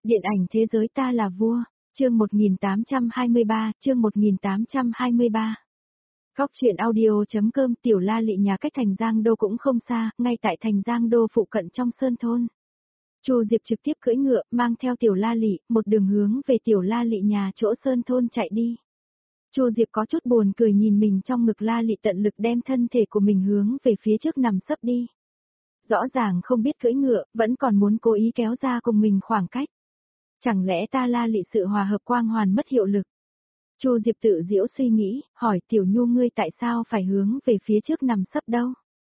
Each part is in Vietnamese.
Điện ảnh thế giới ta là vua, chương 1823, chương 1823. Góc truyện audio.com. Tiểu La Lị nhà cách thành Giang Đô cũng không xa, ngay tại thành Giang Đô phụ cận trong sơn thôn. Chu Diệp trực tiếp cưỡi ngựa, mang theo Tiểu La Lị, một đường hướng về Tiểu La Lị nhà chỗ sơn thôn chạy đi. Chu Diệp có chút buồn cười nhìn mình trong ngực La Lị tận lực đem thân thể của mình hướng về phía trước nằm sấp đi. Rõ ràng không biết cưỡi ngựa, vẫn còn muốn cố ý kéo ra cùng mình khoảng cách. Chẳng lẽ ta La Lị sự hòa hợp quang hoàn mất hiệu lực? Chu Diệp tự giễu suy nghĩ, hỏi Tiểu Nhu ngươi tại sao phải hướng về phía trước nằm sấp đâu?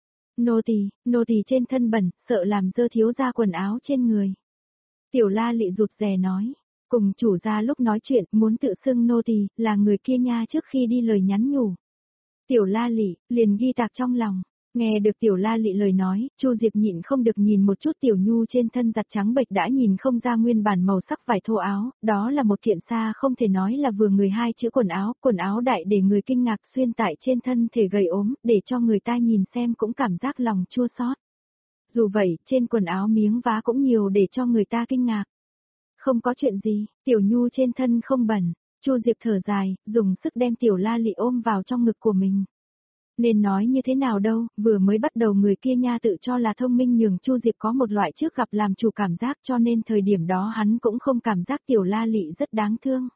Nô tỳ trên thân bẩn, sợ làm dơ thiếu gia quần áo trên người. Tiểu La Lị rụt rè nói, cùng chủ gia lúc nói chuyện muốn tự xưng nô tỳ, là người kia nha trước khi đi lời nhắn nhủ. Tiểu La Lị liền ghi tạc trong lòng. Nghe được Tiểu La Lị lời nói, Chu Diệp nhịn không được nhìn một chút Tiểu Nhu trên thân giặt trắng bệch đã nhìn không ra nguyên bản màu sắc vải thô áo, đó là một kiện xa không thể nói là vừa người hai chữ quần áo đại để người kinh ngạc xuyên tại trên thân thể gầy ốm, để cho người ta nhìn xem cũng cảm giác lòng chua xót. Dù vậy, trên quần áo miếng vá cũng nhiều để cho người ta kinh ngạc. Không có chuyện gì, Tiểu Nhu trên thân không bẩn, Chu Diệp thở dài, dùng sức đem Tiểu La Lị ôm vào trong ngực của mình. Nên nói như thế nào đâu, vừa mới bắt đầu người kia nha tự cho là thông minh nhường Chu Diệp có một loại trước gặp làm chủ cảm giác cho nên thời điểm đó hắn cũng không cảm giác Tiểu La Lị rất đáng thương.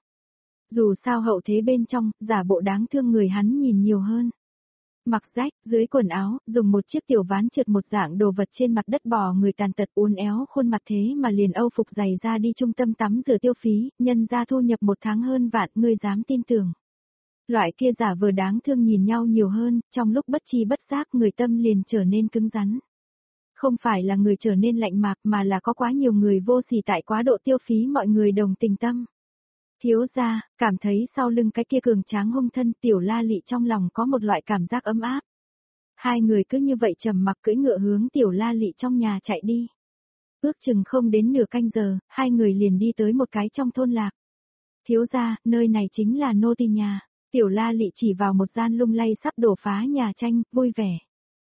Dù sao hậu thế bên trong, giả bộ đáng thương người hắn nhìn nhiều hơn. Mặc rách, dưới quần áo, dùng một chiếc tiểu ván trượt một dạng đồ vật trên mặt đất bò người tàn tật uốn éo khuôn mặt thế mà liền âu phục giày ra đi trung tâm tắm rửa tiêu phí, nhân ra thu nhập một tháng hơn vạn, ngươi dám tin tưởng. Loại kia giả vờ đáng thương nhìn nhau nhiều hơn, trong lúc bất chi bất giác người tâm liền trở nên cứng rắn. Không phải là người trở nên lạnh mạc mà là có quá nhiều người vô sỉ tại quá độ tiêu phí mọi người đồng tình tâm. Thiếu gia, cảm thấy sau lưng cái kia cường tráng hung thân Tiểu La Lị trong lòng có một loại cảm giác ấm áp. Hai người cứ như vậy trầm mặc cưỡi ngựa hướng Tiểu La Lị trong nhà chạy đi. Ước chừng không đến nửa canh giờ, hai người liền đi tới một cái trong thôn lạc. Thiếu gia, nơi này chính là nô tỳ nhà. Tiểu La Lị chỉ vào một gian lung lay sắp đổ phá nhà tranh, vui vẻ.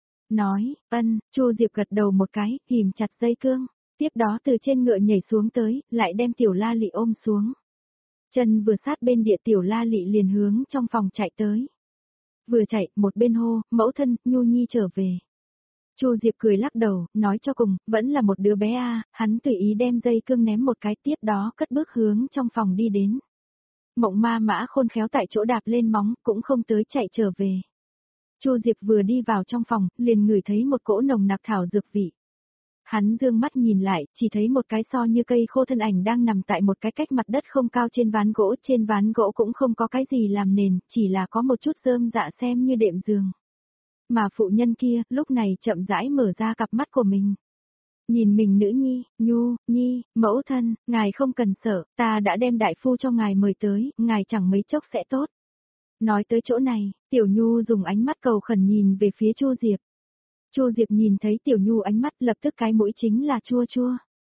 Nói, Chu Diệp gật đầu một cái, kìm chặt dây cương. Tiếp đó từ trên ngựa nhảy xuống tới, lại đem Tiểu La Lị ôm xuống. Chân vừa sát bên địa Tiểu La Lị liền hướng trong phòng chạy tới. Vừa chạy, một bên hô, mẫu thân, Nhu Nhi trở về. Chu Diệp cười lắc đầu, nói cho cùng, vẫn là một đứa bé hắn tùy ý đem dây cương ném một cái tiếp đó cất bước hướng trong phòng đi đến. Mộng Ma Mã khôn khéo tại chỗ đạp lên móng, cũng không tới chạy trở về. Chu Diệp vừa đi vào trong phòng, liền ngửi thấy một cỗ nồng nặc thảo dược vị. Hắn dương mắt nhìn lại, chỉ thấy một cái so như cây khô thân ảnh đang nằm tại một cái cách mặt đất không cao trên ván gỗ cũng không có cái gì làm nền, chỉ là có một chút rơm dạ xem như đệm giường. Mà phụ nhân kia, lúc này chậm rãi mở ra cặp mắt của mình. Nhìn mình nữ nhi, Nhi, mẫu thân, ngài không cần sợ, ta đã đem đại phu cho ngài mời tới, ngài chẳng mấy chốc sẽ tốt. Nói tới chỗ này, Tiểu Nhu dùng ánh mắt cầu khẩn nhìn về phía Chu Diệp. Chu Diệp nhìn thấy Tiểu Nhu ánh mắt lập tức cái mũi chính là chua chua.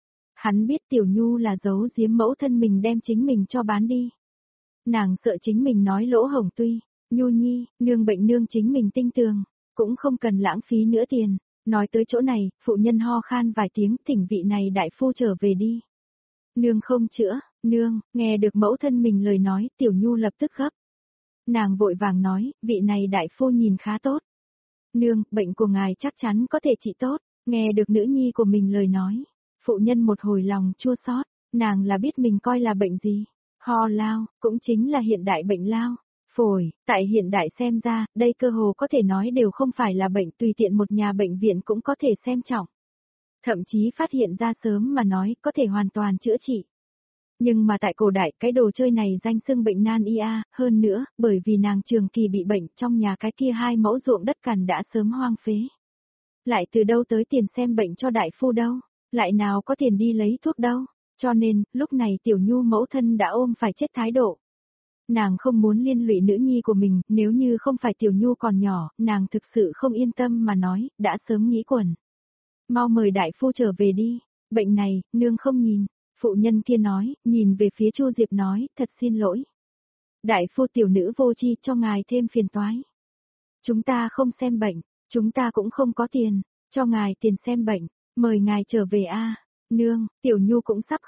Hắn biết Tiểu Nhu là giấu giếm mẫu thân mình đem chính mình cho bán đi. Nàng sợ chính mình nói lỗ hổng tuy, Nhu Nhi, nương bệnh nương chính mình tinh tường, cũng không cần lãng phí nữa tiền. Nói tới chỗ này, phụ nhân ho khan vài tiếng thỉnh vị này đại phu trở về đi. Nương không chữa, nương, nghe được mẫu thân mình lời nói, Tiểu Nhu lập tức gấp. Nàng vội vàng nói, vị này đại phu nhìn khá tốt. Nương, bệnh của ngài chắc chắn có thể trị tốt, nghe được nữ nhi của mình lời nói. Phụ nhân một hồi lòng chua xót, nàng là biết mình coi là bệnh gì. Ho lao, cũng chính là hiện đại bệnh lao. Phổi, tại hiện đại xem ra, đây cơ hồ có thể nói đều không phải là bệnh tùy tiện một nhà bệnh viện cũng có thể xem trọng. Thậm chí phát hiện ra sớm mà nói có thể hoàn toàn chữa trị. Nhưng mà tại cổ đại cái đồ chơi này danh xưng bệnh nan y hơn nữa, bởi vì nàng trường kỳ bị bệnh trong nhà cái kia 2 mẫu ruộng đất cằn đã sớm hoang phế. Lại từ đâu tới tiền xem bệnh cho đại phu đâu, lại nào có tiền đi lấy thuốc đâu, cho nên, lúc này Tiểu Nhu mẫu thân đã ôm phải chết thái độ. Nàng không muốn liên lụy nữ nhi của mình, nếu như không phải Tiểu Nhu còn nhỏ, nàng thực sự không yên tâm mà nói, đã sớm nghĩ quẩn. Mau mời đại phu trở về đi, bệnh này, nương không nhìn. Phụ nhân kia nói, nhìn về phía Chu Diệp nói, thật xin lỗi. Đại phu tiểu nữ vô tri cho ngài thêm phiền toái. Chúng ta không xem bệnh, chúng ta cũng không có tiền, cho ngài tiền xem bệnh, mời ngài trở về Nương, Tiểu Nhu cũng sắp khóc,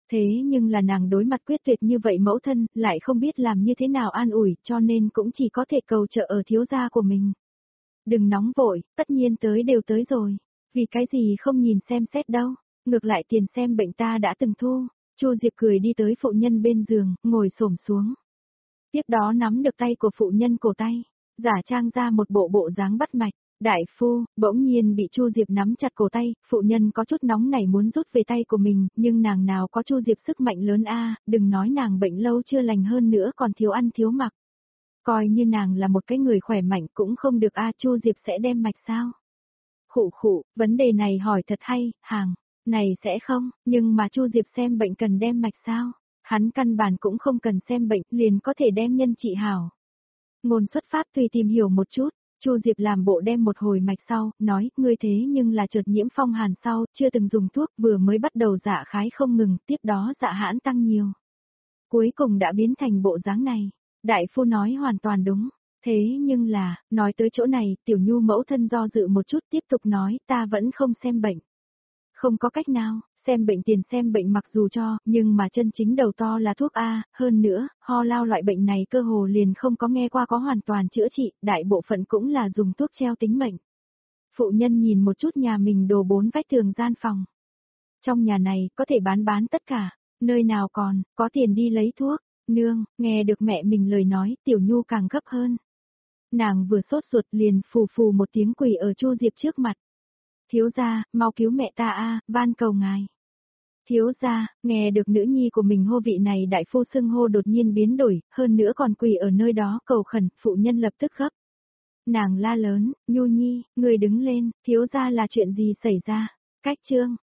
Thế nhưng là nàng đối mặt quyết tuyệt như vậy mẫu thân, lại không biết làm như thế nào an ủi, cho nên cũng chỉ có thể cầu trợ ở thiếu gia của mình. Đừng nóng vội, tất nhiên tới đều tới rồi. Vì cái gì không nhìn xem xét đâu, ngược lại tiền xem bệnh ta đã từng thu. Chu Diệp cười đi tới phụ nhân bên giường, ngồi xổm xuống. Tiếp đó nắm được tay của phụ nhân cổ tay, giả trang ra một bộ dáng bắt mạch. Đại phu, bỗng nhiên bị Chu Diệp nắm chặt cổ tay, phụ nhân có chút nóng nảy muốn rút về tay của mình, nhưng nàng nào có Chu Diệp sức mạnh lớn a, đừng nói nàng bệnh lâu chưa lành hơn nữa còn thiếu ăn thiếu mặc. Coi như nàng là một cái người khỏe mạnh cũng không được a, Chu Diệp sẽ đem mạch sao? Khụ, vấn đề này hỏi thật hay, hàng, này sẽ không, nhưng mà Chu Diệp xem bệnh cần đem mạch sao? Hắn căn bản cũng không cần xem bệnh, liền có thể đem nhân trị hảo. Ngôn xuất phát tùy tìm hiểu một chút, Chu Diệp làm bộ đem một hồi mạch sau, nói, ngươi thế nhưng là chợt nhiễm phong hàn sau, chưa từng dùng thuốc, vừa mới bắt đầu dạ khái không ngừng, tiếp đó dạ hãn tăng nhiều. Cuối cùng đã biến thành bộ dáng này. Đại phu nói hoàn toàn đúng. Thế nhưng là, nói tới chỗ này, Tiểu Nhu mẫu thân do dự một chút tiếp tục nói, ta vẫn không xem bệnh. Không có cách nào, xem bệnh tiền xem bệnh mặc dù cho, nhưng mà chân chính đầu to là thuốc A, hơn nữa, ho lao loại bệnh này cơ hồ liền không có nghe qua có hoàn toàn chữa trị, đại bộ phận cũng là dùng thuốc treo tính mệnh. Phụ nhân nhìn một chút nhà mình đồ 4 vách tường gian phòng. Trong nhà này, có thể bán tất cả, nơi nào còn, có tiền đi lấy thuốc. Nương, nghe được mẹ mình lời nói, Tiểu Nhu càng gấp hơn. Nàng vừa sốt ruột liền phù một tiếng quỳ ở Chu Diệp trước mặt. Thiếu gia, mau cứu mẹ ta a, van cầu ngài. Thiếu gia, nghe được nữ nhi của mình hô vị này đại phu xưng hô đột nhiên biến đổi, hơn nữa còn quỳ ở nơi đó cầu khẩn, phụ nhân lập tức gấp. Nàng la lớn, Nhu nhi, người đứng lên, thiếu gia là chuyện gì xảy ra? Cách chương,